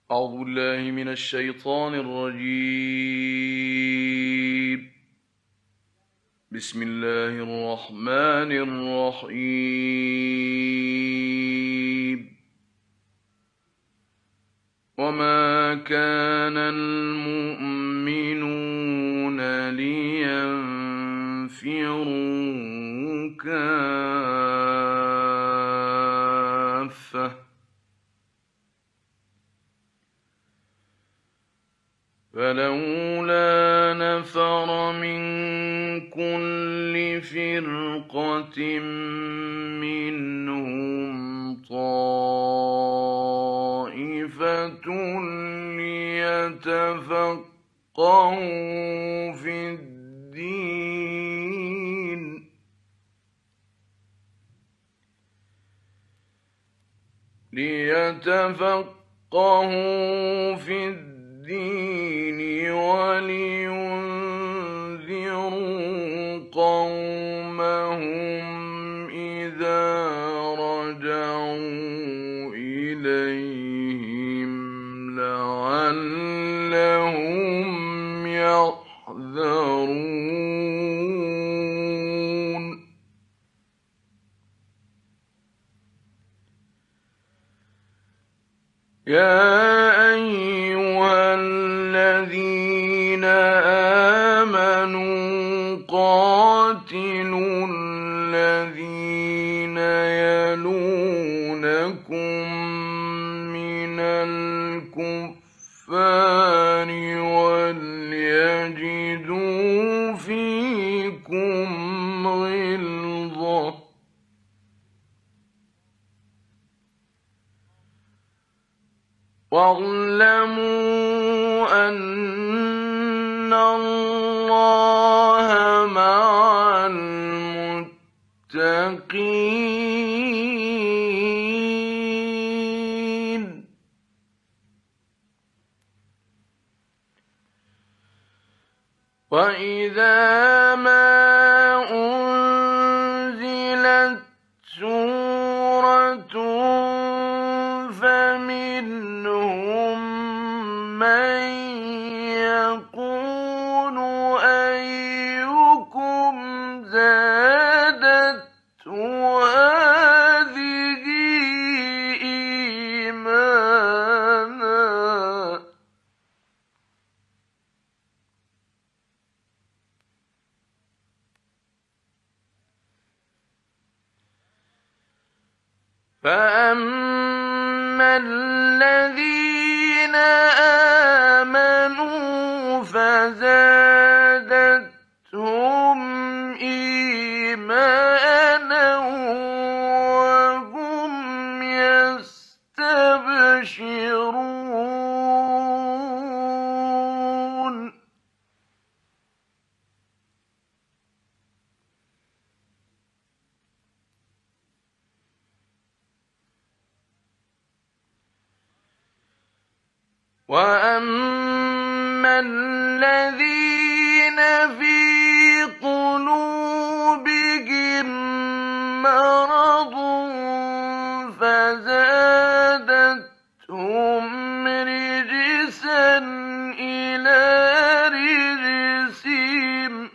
أعوذ بالله من الشيطان الرجيم. بسم الله الرحمن الرحيم. وما كان المؤمنون لينفروا كافة فلولا نفر من كل فرقة منهم طائفة ليتفقهوا في الدين ولينذروا قومهم إذا رجعوا إليهم لعلهم يحذرون. يا أيها الذين آمنوا قاتلوا الذين يلونكم من الكفار وليجدوا فيكم غلظة واعلموا أن الله مع المتقين. وإذا ما أنزلت سورة فمنهم من يقول أيكم زادته هذه إيمانا فأما الذين آمنوا فزادتهم إيمانا وهم يستبشرون. وأما الذين في قلوبهم مرض فزادتهم رجسا إلى رجسهم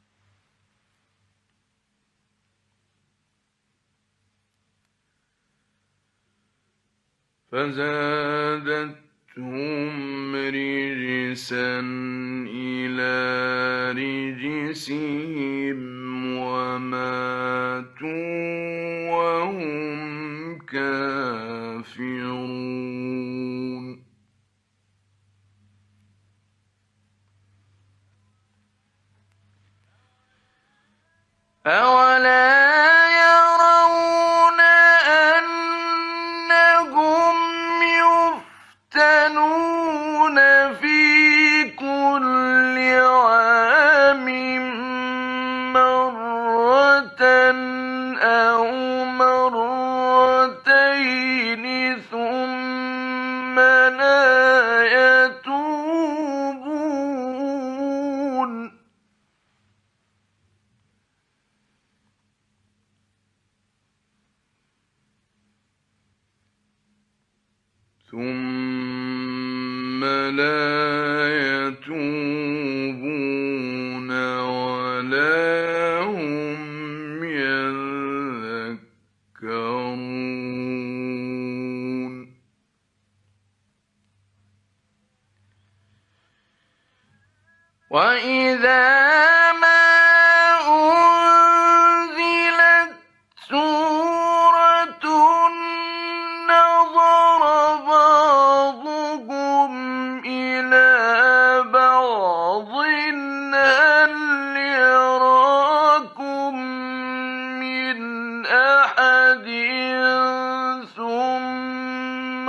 وماتوا وهم كافرون. أولا يرون أنهم يفتنون في كل عام مرة أو مرتين ثم لا يتوبون. ثم ولا يتوبون ولا هم يذكرون وإذا ما أنزلت سورة نظر بعضهم إلى بعض هل يراكم من أحد ثم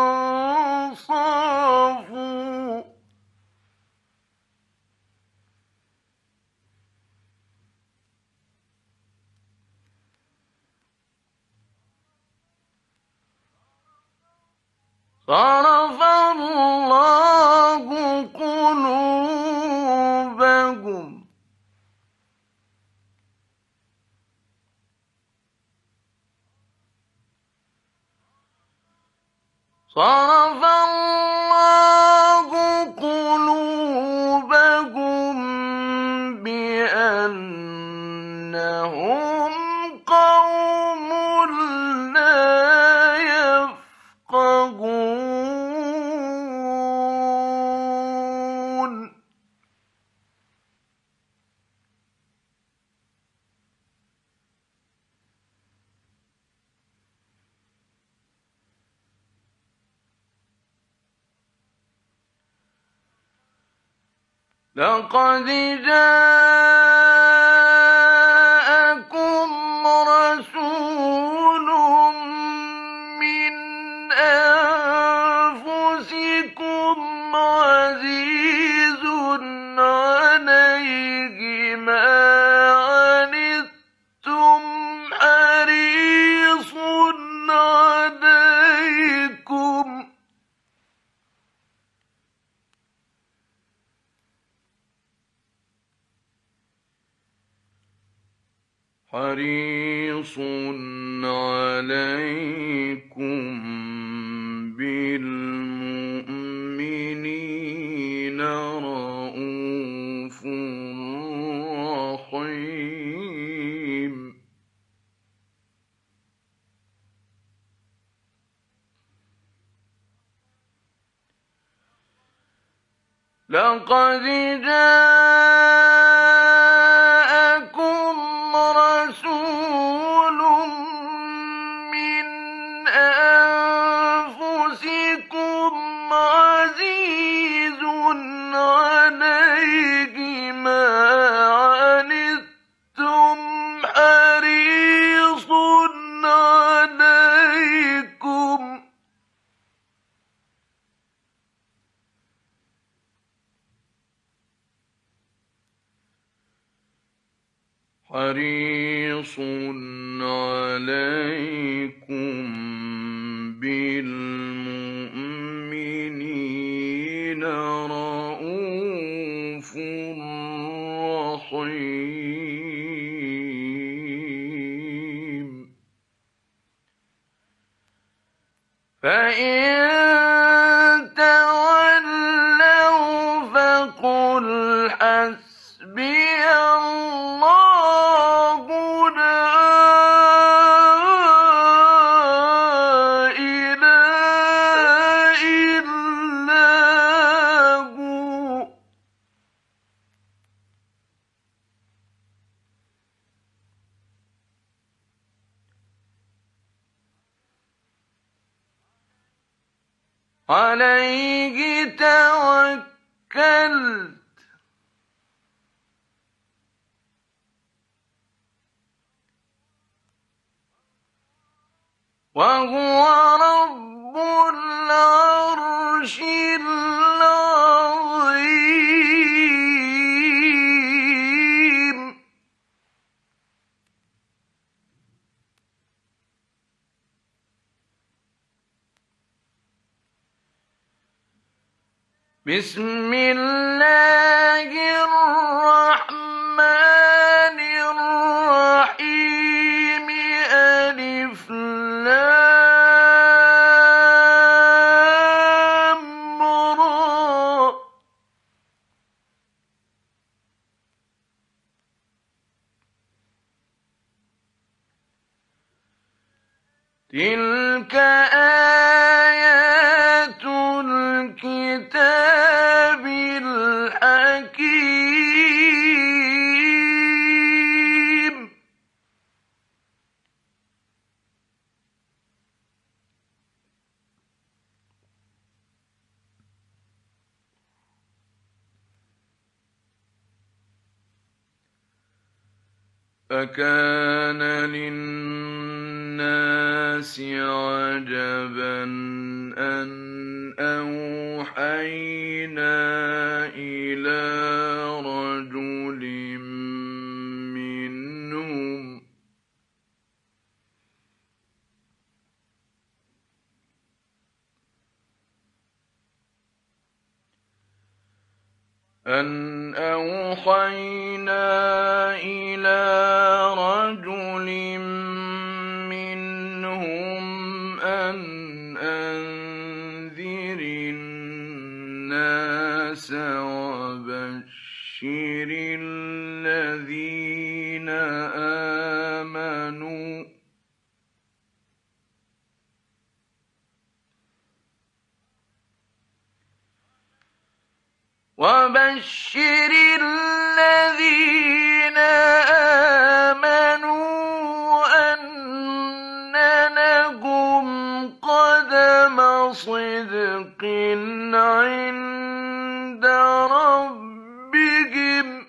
انصرفوا صرف الله قلوبهم صرف الله قلوبهم بأنهم قوم لا يفقهون لقد جاءكم رسول من أنفسكم عزيز عليه ما عنتم حريص عليكم بالمؤمنين رءوف رحيم لقد جاءكم رسول من أنفسكم عزيز عليه ما عنتم حريص عليكم بالمؤمنين رءوف رحيم فإن تولوا فقل حسبي الله لا إله إلا هو عليه توكلت وهو رب العرش العظيم بسم الله الرحمن الرحيم ألف لام را تلك آيات الكتاب الحكيم. فكان للناس عجبا أن أوحينا إلى رجل منهم أن أنذر الناس وبشر الذين آمنوا أن لهم قدم صدق عند ربهم.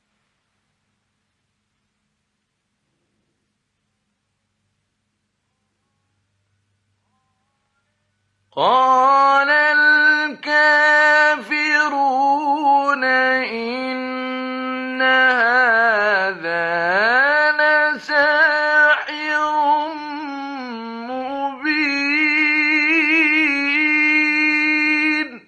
قال الكافرون إن هذا لساحر مبين.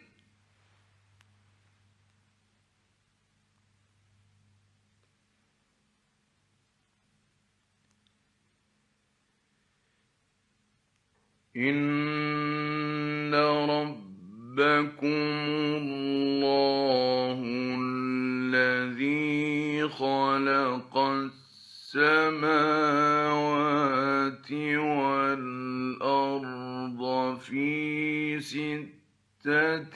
إن ربكم الله الذي خلق السماوات والأرض في 6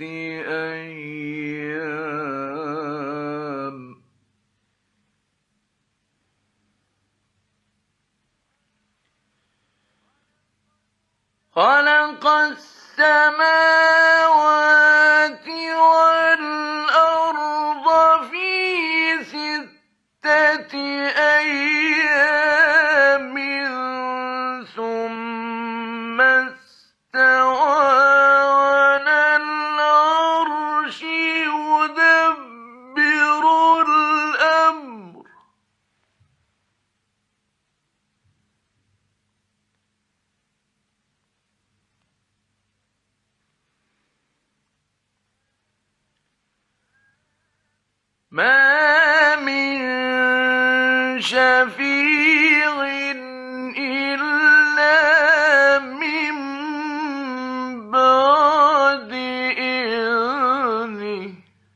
أيام خلق السماوات والأرض في 6 أيام ثم استوى على العرش يدبر الأمر. ما من شفيع إلا من بعد إذنه.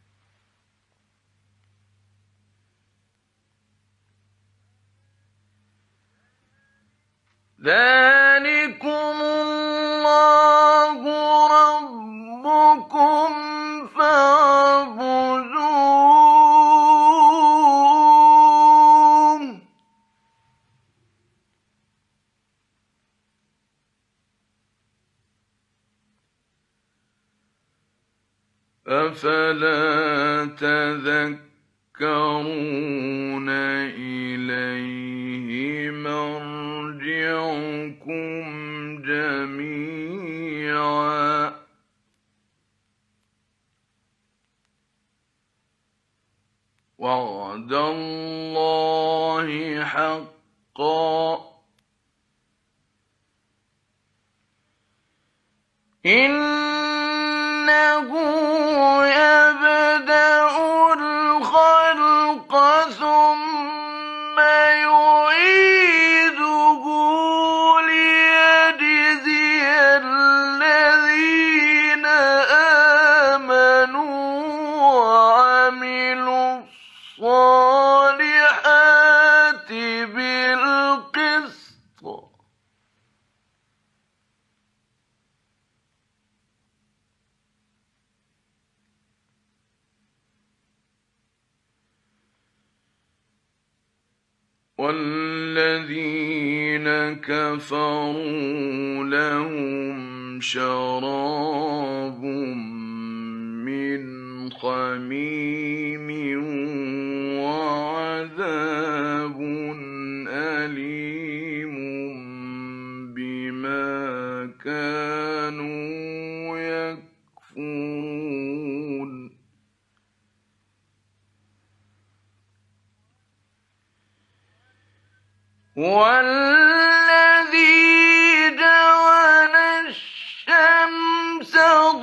ذلكم الله ربكم فاعبدوه. أفلا تذكرون إليه مرجعكم جميعا وعد الله حقا إنه يبدأ الخلق ثم يعيده ليجزي الذين آمنوا وعملوا الصالحات بالقسط والذين كفروا لهم شراب من حميم وعذاب أليم بما كانوا يكفرون والذي جعل الشمس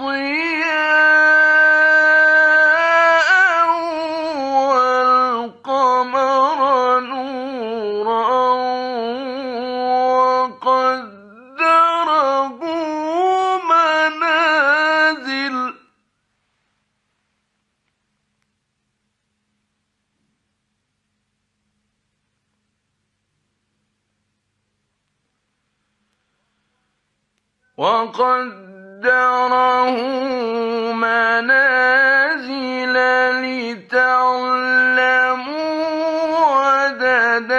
ضياء والقمر نورا وقدره منازل لتعلموا عدد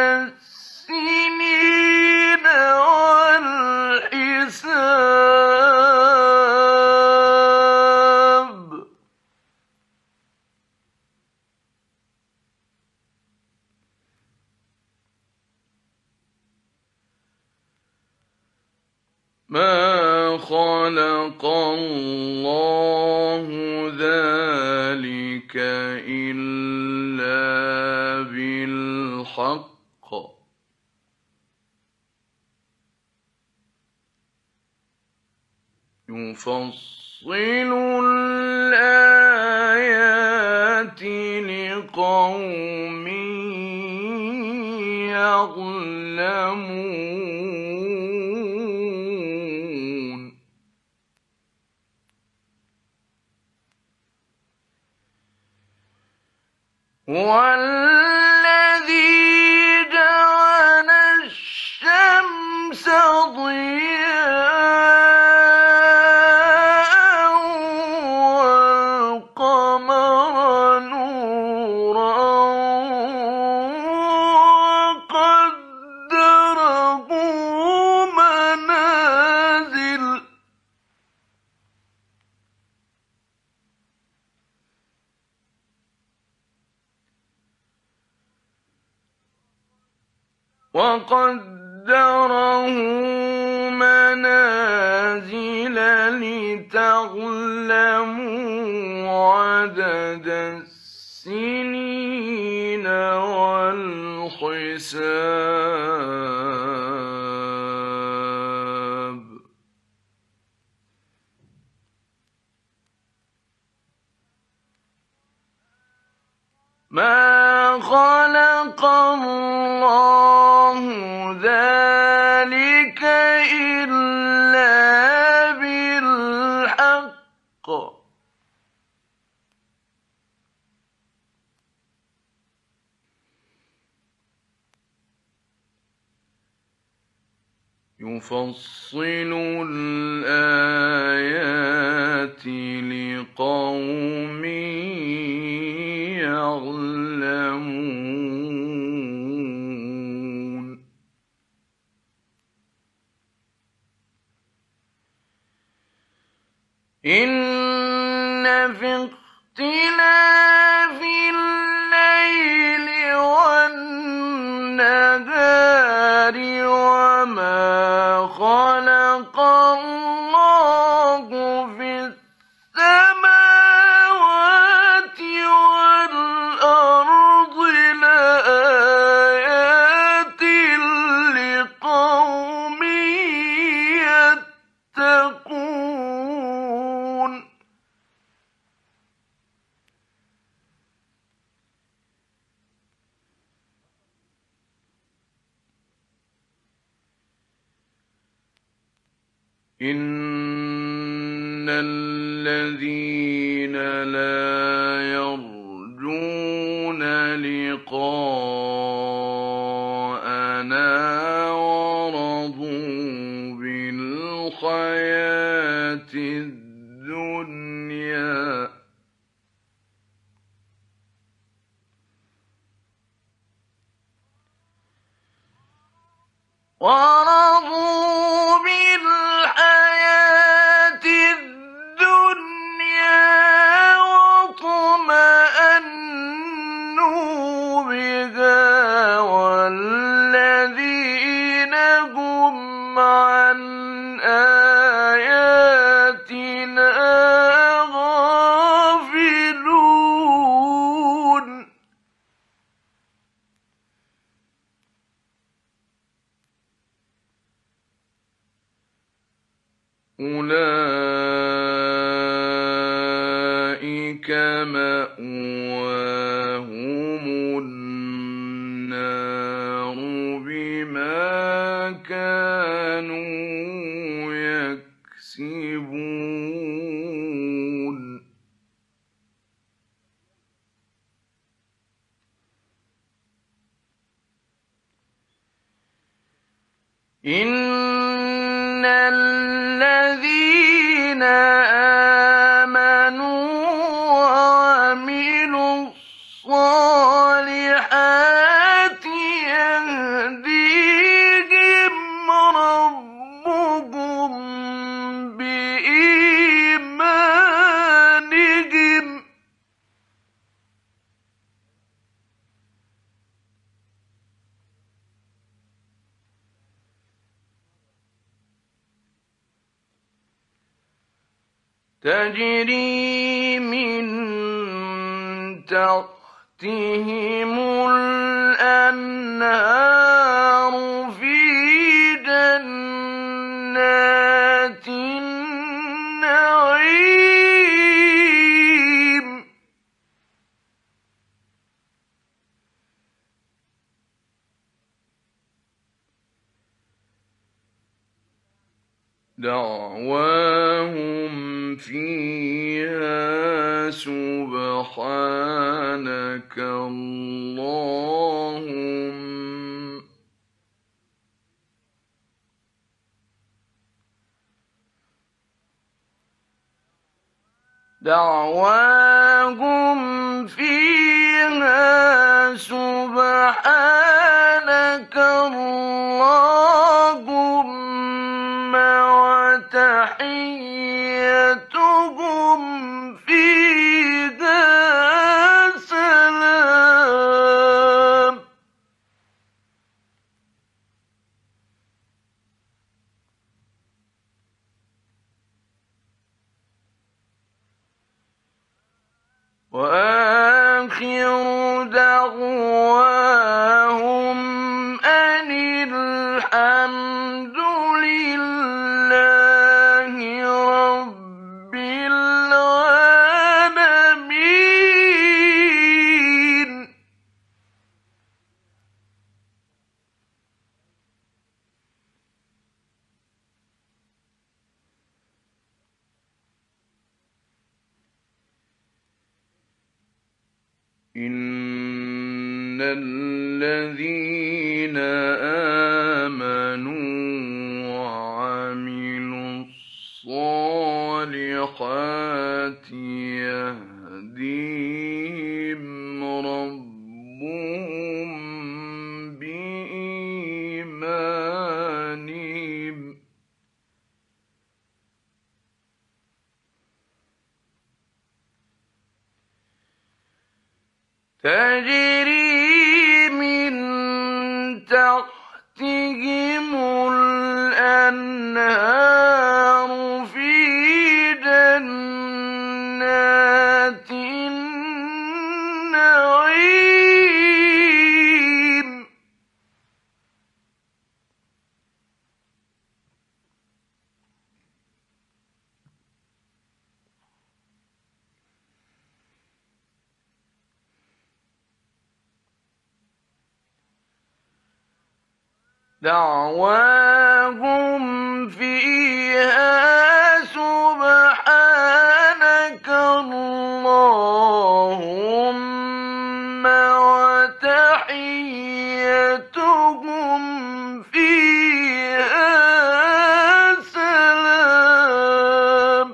السنين والحساب ما خلق الله ذلك إلا بالحق يفصل الآيات لقوم يعلمون والذي جعل الشمس ضياء والقمر نورا وقدره منازل لتعلموا عدد السنين والحساب ما خلق الله ذلك إلا بالحق يفصل الآيات لقوم يعلمون إن في اختلاف الليل والنهار وما خلق الله في السماوات والأرض لآيات لقوم يتقون إن الذين لا يرجون لقاءنا ورضوا بالحياة الدنيا ورضوا بالحياة الدنيا واطمأنوا بها والذين هم عن آياتنا غافلون أولئك مأواهم النار بما كانوا يكسبون إن الذين آمنوا وعملوا الصالحات يهديهم ربهم بإيمانهم تجري من تحتهم الأنهار في جنات النعيم دعواهم فيها سبحانك اللهم اللهم وتحيتهم فيها سلام وآخر دعواهم أن الحمد لله رب العالمين إن الذين آمنوا وعملوا الصالحات يهديهم ربهم بإيمانهم تجري من تحتهم الأنهار في جنات النعيم دعواهم فيها سبحانك اللهم وتحيتهم فيها سلام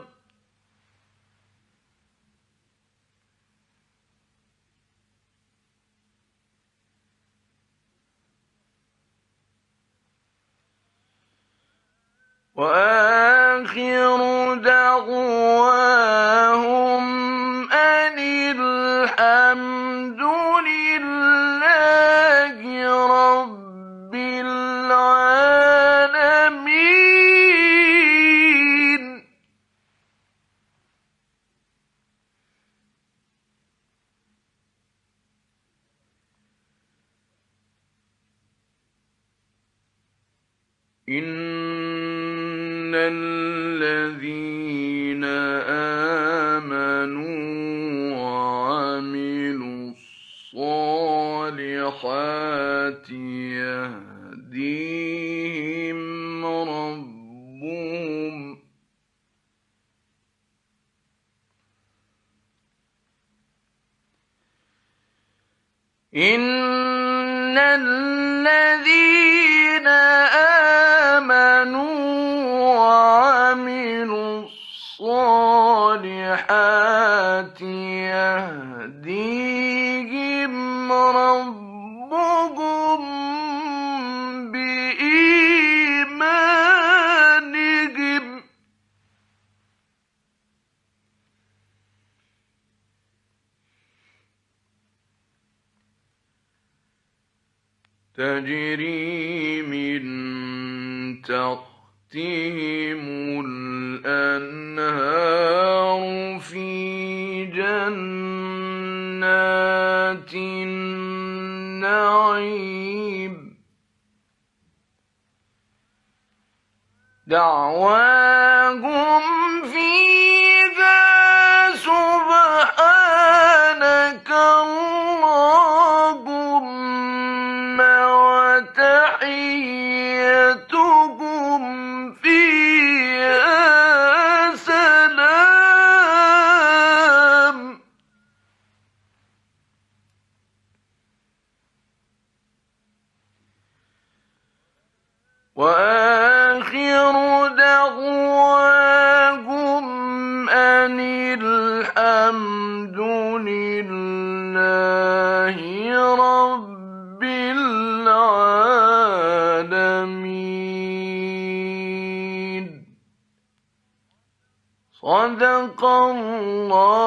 وآخر دعواهم أن الحمد لله رب العالمين. إن الذين آمنوا وعملوا الصالحات يهديهم ربهم إن الذين آمنوا وعملوا الصالحات يهديهم ربهم بإيمانهم تجري من تحتهم الأنهار في جنات النعيم دعواهم فيها سبحانك اللهم وتحيتهم فيها سلام وآخر دعواهم أن الحمد لله رب العالمين. صدق الله